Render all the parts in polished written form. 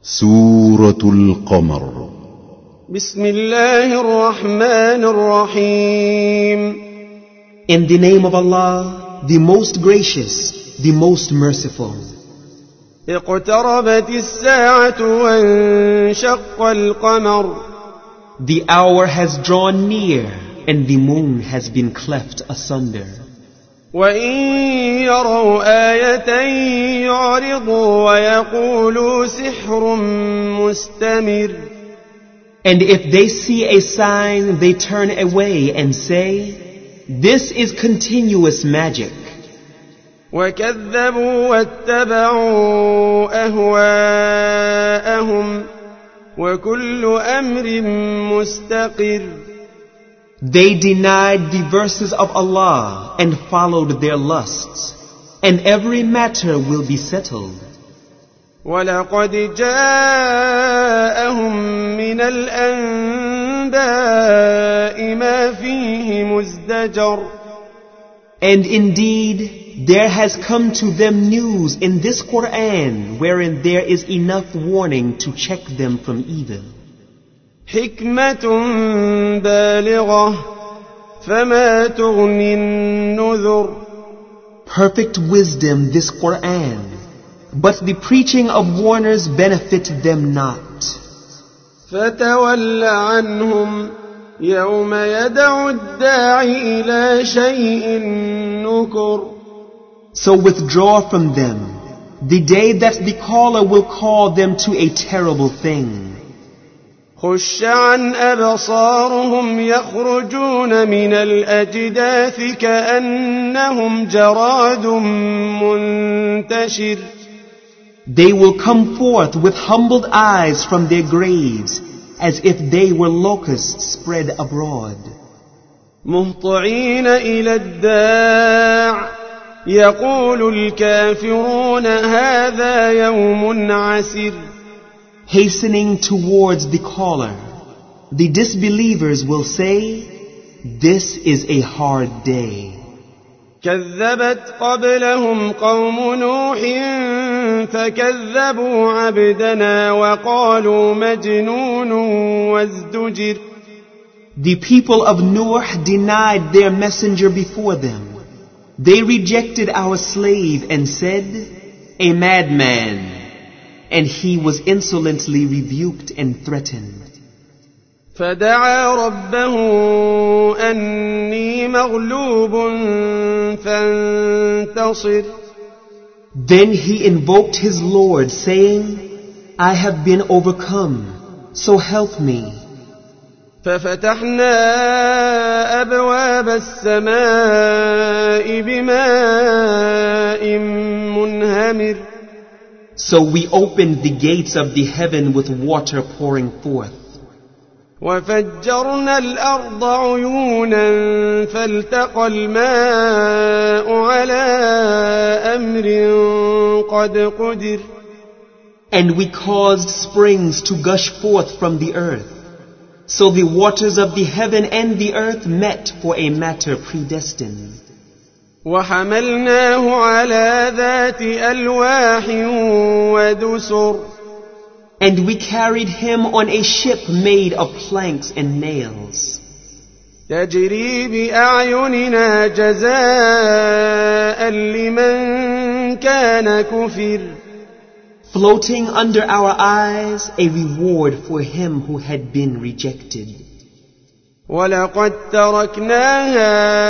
سورة القمر. بسم الله الرحمن الرحيم. In the name of Allah, the most gracious, the most merciful. اقتربت الساعة وانشق القمر. The hour has drawn near and the moon has been cleft asunder. وإن يروا آية يعرضوا ويقولوا سحر مستمر. And if they see a sign, they turn away and say, "This is continuous magic." وكذبوا واتبعوا أهواءهم وكل أمر مستقر. They denied the verses of Allah and followed their lusts, and every matter will be settled. وَلَقَدْ جَاءَهُم مِّنَ الْأَنبَاءِ مَا فِيهِ مُزْدَجَرٌ. And indeed, there has come to them news in this Quran wherein there is enough warning to check them from evil. حِكْمَةٌ بَالِغَةٌ فَمَا تُغْنِ النُّذُرُ. Perfect wisdom, this Quran, but the preaching of warners benefit them not. فَتَوَلَّ عَنْهُمْ يَوْمَ يَدْعُ الدَّاعِ إِلَى شَيْءٍ نُكُرٍ. So withdraw from them the day that the caller will call them to a terrible thing. خُشَّ عَنْ أَبْصَارُهُمْ يَخْرُجُونَ مِنَ الْأَجْدَاثِ كَأَنَّهُمْ جَرَادٌ مُنْتَشِرٌ. They will come forth with humbled eyes from their graves, as if they were locusts spread abroad. مُهْطِعِينَ إِلَى الدَّاعِ يَقُولُ الْكَافِرُونَ هَذَا يَوْمٌ عَسِرٌ. Hastening towards the caller, the disbelievers will say, "This is a hard day." كذبت قبلهم قوم نوح فكذبوا عبدنا وقالوا مجنون وازدجر. The people of Nuh denied their messenger before them. They rejected our slave and said, "A madman," and he was insolently rebuked and threatened. فدعا ربه أني مغلوب فانتصر. Then he invoked his Lord, saying, "I have been overcome, so help me." ففتحنا أبواب السماء بماء منهمر. So we opened the gates of the heaven with water pouring forth. وفجرنا الأرض عيونا فالتقى الماء على أمر قد قدر. And we caused springs to gush forth from the earth. So the waters of the heaven and the earth met for a matter predestined. وحملناه على ذات ألواح ودسر. And we carried him on a ship made of planks and nails. تجري بأعيننا جزاء لمن كان كفر. Floating under our eyes, a reward for him who had been rejected. ولقد تركناها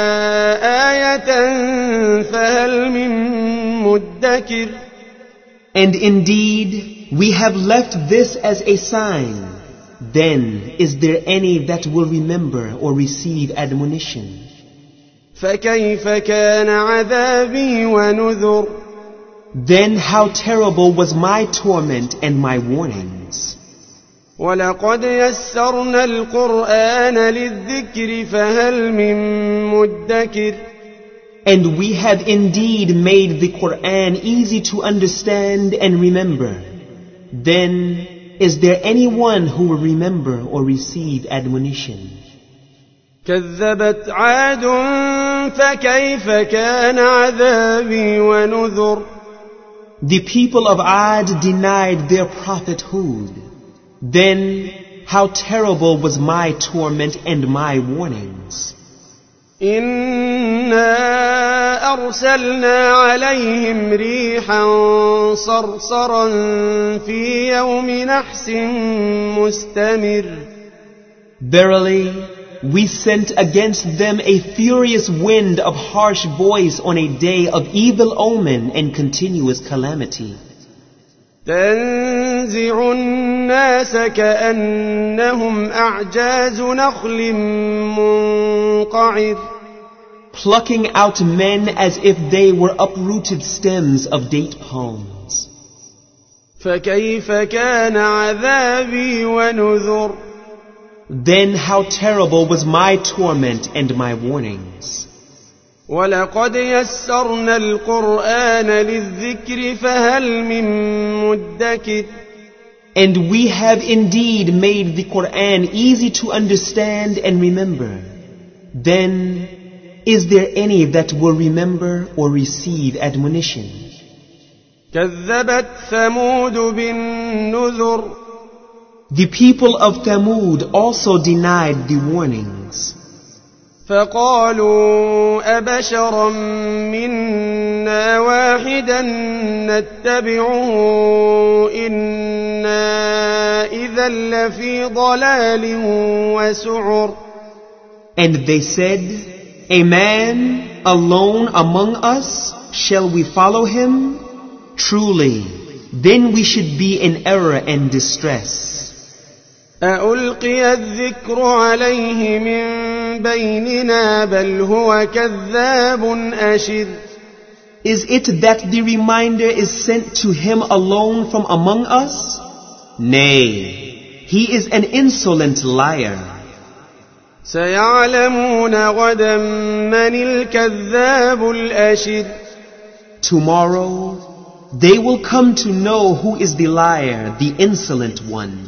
آية فهل من مدكر. And indeed, we have left this as a sign. Then is there any that will remember or receive admonition? فكيف كان عذابي ونذر. Then how terrible was my torment and my warnings. ولقد يسرنا القرآن للذكر فهل من مدكر. And we have indeed made the Quran easy to understand and remember. Then is there anyone who will remember or receive admonition? كذبت عاد فكيف كان عذابي ونذر. The people of Ad denied their prophet Hud. Then how terrible was my torment and my warnings. إنا أرسلنا عليهم ريحا صرصرا في يوم نحس مستمر. Verily, we sent against them a furious wind of harsh voice on a day of evil omen and continuous calamity. تنزع الناس كأنهم أعجاز نخل منقعر. Plucking out men as if they were uprooted stems of date palms. فكيف كان عذابي ونذر. Then how terrible was my torment and my warnings. ولقد يسرنا القرآن للذكر فهل من مدكر. And we have indeed made the Quran easy to understand and remember. Then, is there any that will remember or receive admonition? كذبت ثمود بالنذر. The people of Thamud also denied the warnings. فقالوا أبشرا منا واحدا نتبعه إنا إذا لفي ضلال وسعر. And they said, a man alone among us, shall we follow him? Truly, then we should be in error and distress. أألقي الذكر عليه من بيننا بل هو كذاب أشر. Is it that the reminder is sent to him alone from among us? Nay, he is an insolent liar. سيعلمون غدا من الكذاب الأشر. Tomorrow, they will come to know who is the liar, the insolent one.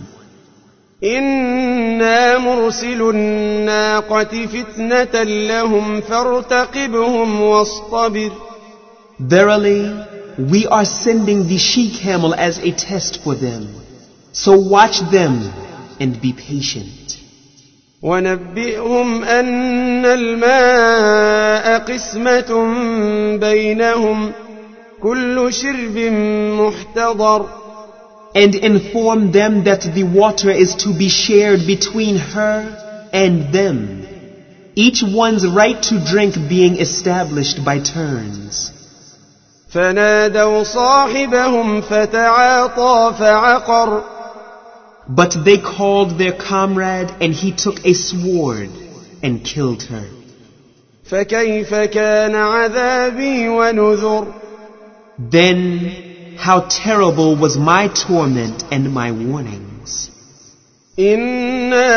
إنا مرسل الناقة فتنة لهم فارتقبهم واصطبر. Verily, we are sending the she-camel as a test for them. So watch them and be patient. ونبئهم أن الماء قسمة بينهم كل شرب محتضر. And inform them that the water is to be shared between her and them, each one's right to drink being established by turns. فنادوا صاحبهم فتعاطى فعقر. But they called their comrade, and he took a sword and killed her. فكيف كان عذابي ونذر. Then how terrible was my torment and my warnings. إنا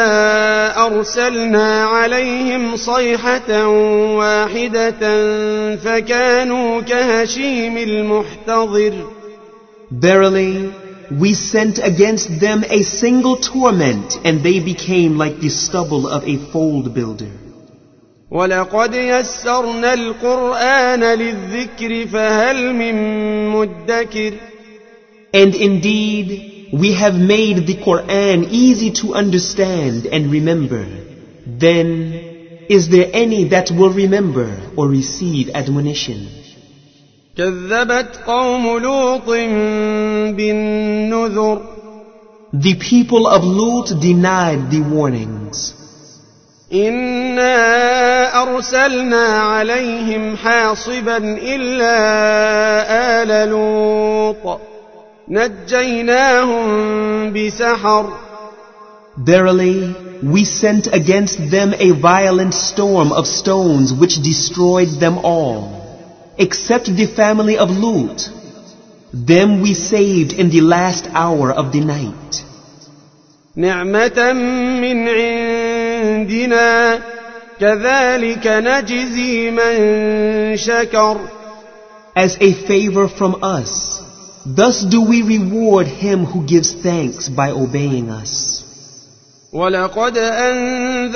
أرسلنا عليهم صيحة واحدة فكانوا كهشيم المحتضر. Verily, we sent against them a single torment, and they became like the stubble of a fold builder. ولقد يسرنا القرآن للذكر فهل من مدكر. And indeed, we have made the Quran easy to understand and remember. Then, is there any that will remember or receive admonition? كذبت قوم لوط بالنذر. The people of Lut denied the warnings. إنا أرسلنا عليهم حاصبا إلا آل لوط نجيناهم بسحر. Verily, we sent against them a violent storm of stones which destroyed them all, except the family of Lut. Them we saved in the last hour of the night. نعمة من عندنا كذلك نجزي من شكر. As a favor from us, thus do we reward him who gives thanks by obeying us. ولقد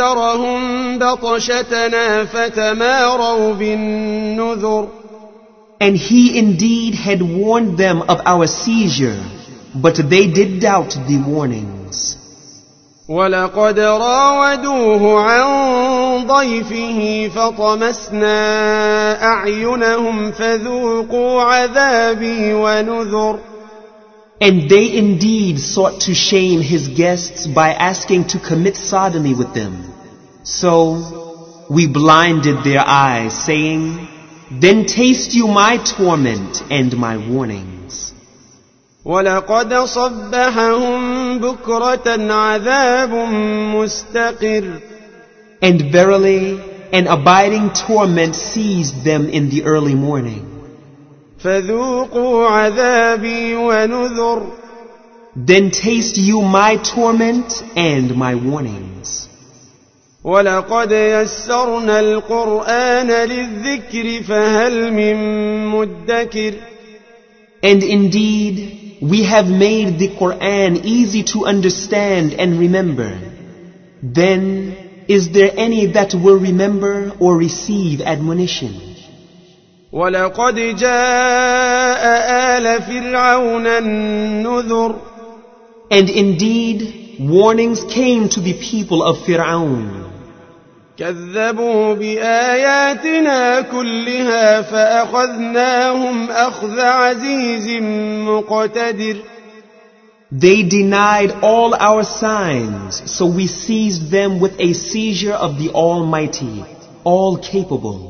أنذرهم بطشتنا فتماروا بالنذر. And he indeed had warned them of our seizure, but they did doubt the warnings. ولقد راودوه عن ضيفه فطمسنا أعينهم فذوقوا عذابي ونذر. And they indeed sought to shame his guests by asking to commit sodomy with them. So we blinded their eyes, saying, "Then taste you my torment and my warnings." ولقد صبحهم بكرة عذاب مستقر. And verily, an abiding torment seized them in the early morning. فذوقوا عذابي ونذر. Then taste you my torment and my warnings. ولقد يسرنا القرآن للذكر فهل من مدكر. And indeed, we have made the Quran easy to understand and remember. Then, is there any that will remember or receive admonition? ولقد جاء آل فرعون النذر. And indeed, warnings came to the people of Fir'aun. كذبوا بآياتنا كلها فأخذناهم أخذ عزيز مقتدر. They denied all our signs, so we seized them with a seizure of the Almighty, all-capable.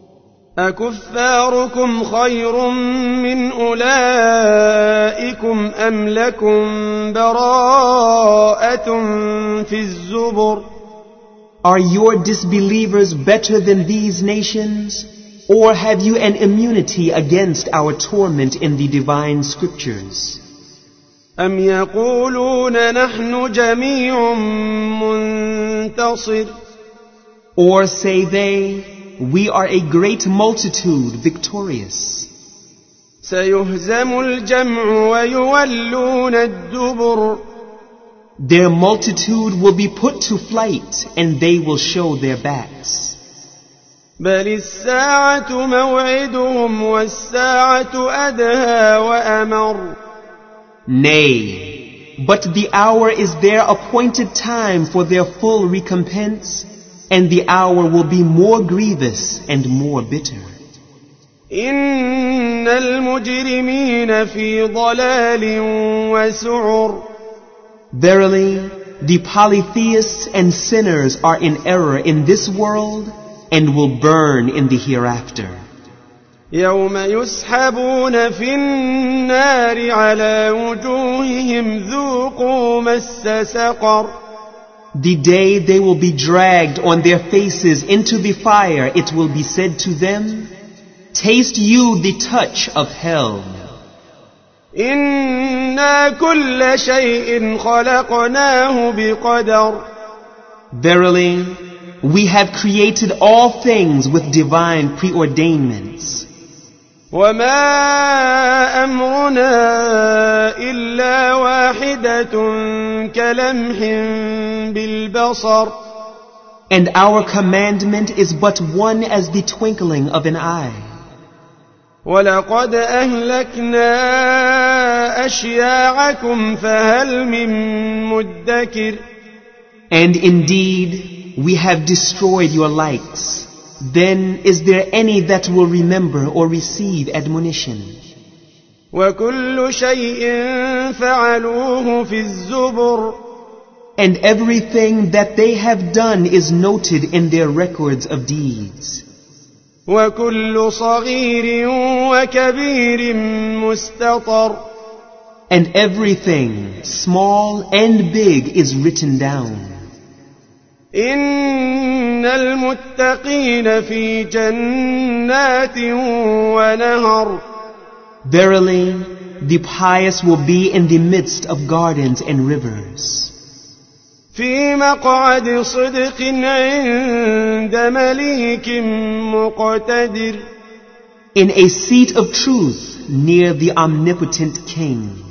أكفاركم خير من أولئكم أم لكم براءة في الزبر. Are your disbelievers better than these nations? Or have you an immunity against our torment in the divine scriptures? أم يقولون نحن جميع منتصر. Or say they, we are a great multitude victorious. سيهزم الجمع ويولون الدبر. Their multitude will be put to flight and they will show their backs. بل الساعة موعدهم والساعة أدهى وأمر. Nay, but the hour is their appointed time for their full recompense, and the hour will be more grievous and more bitter. إن المجرمين في ضلال وسعر. Verily, the polytheists and sinners are in error in this world and will burn in the hereafter. يوم يسحبون في النار على وجوههم ذوقوا مس سقر. The day they will be dragged on their faces into the fire, it will be said to them, "Taste you the touch of hell." إنا كل شيء خلقناه بقدر. Verily, we have created all things with divine preordainments. وما أمرنا إلا واحدة كلمح بالبصر. And our commandment is but one as the twinkling of an eye. ولقد أهلكنا أشياعكم فهل من مدكر. And indeed, we have destroyed your likes. Then is there any that will remember or receive admonition? وكل شيء فعلوه في الزبر. And everything that they have done is noted in their records of deeds. وكل صغير وكبير مستطر. And everything, small and big, is written down. إن المتقين في جنات ونهر. Verily, the pious will be in the midst of gardens and rivers. في مقعد صدق عند مليك مقتدر. In a seat of truth near the omnipotent King.